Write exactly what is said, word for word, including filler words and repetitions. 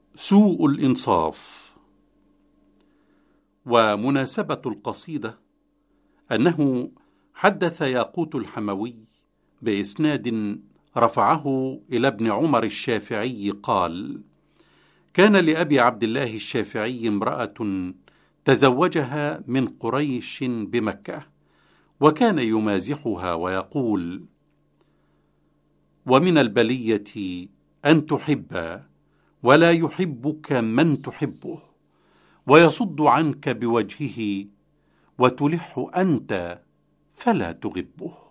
سوء الإنصاف. ومناسبة القصيدة أنه حدث ياقوت الحموي بإسناد رفعه إلى ابن عمر الشافعي قال: كان لأبي عبد الله الشافعي امرأة تزوجها من قريش بمكة، وكان يمازحها ويقول: ومن البلية أن تحب ولا يحبك من تحبه، ويصد عنك بوجهه وتلح أنت فلا تغبه.